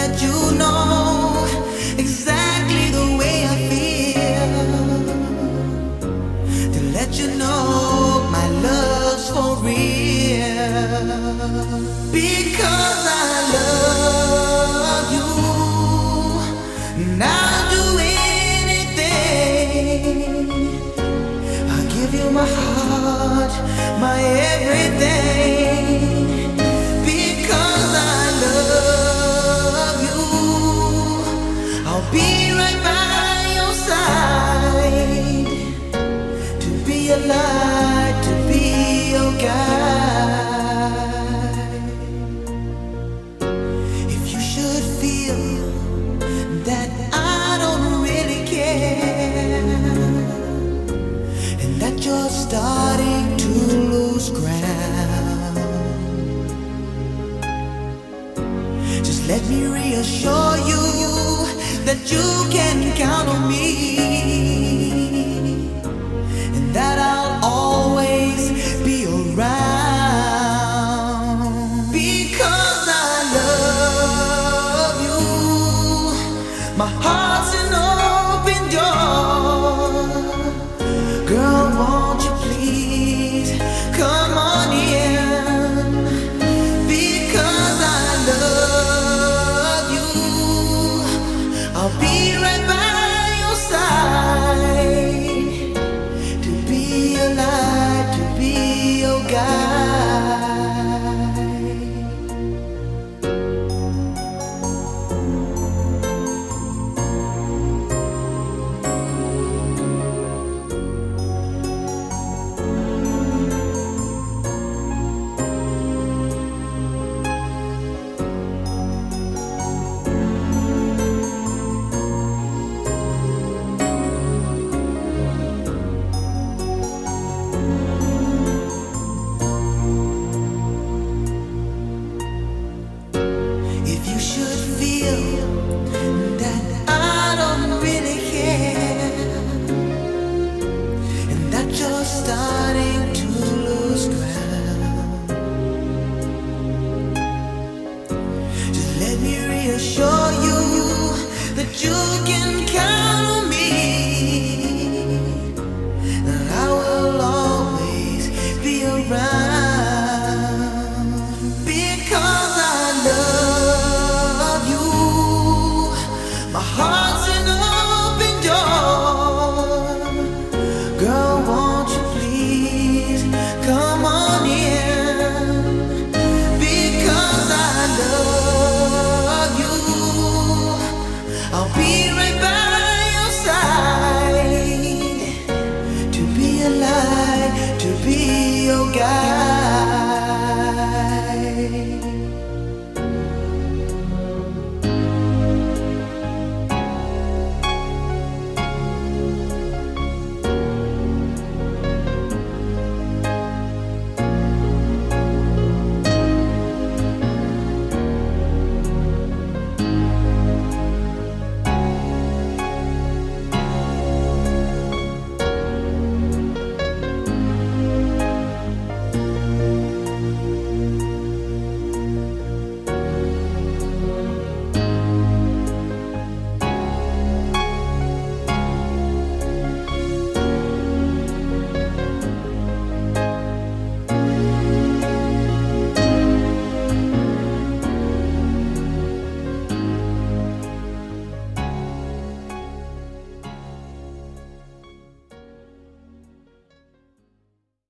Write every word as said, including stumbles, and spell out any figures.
let you know exactly the way I feel, to let you know my love's for real. Because I love you, and I'll do anything. I'll give you my heart, my everything. Because I love you, I'll be right by your side, to be a light, to be your guide. If you should feel that I don't really care, and that you're starting to lose ground, just let me reassure you that you can count on me, and that I'll always be around. Because I love you, my heart's an open door. Girl, won't you please come on in? Because I love you, I'll be right by your side, to be a light, to be your guide. If you should feel that I don't really care, and that you're starting to lose ground, just let me reassure you that you can count on me,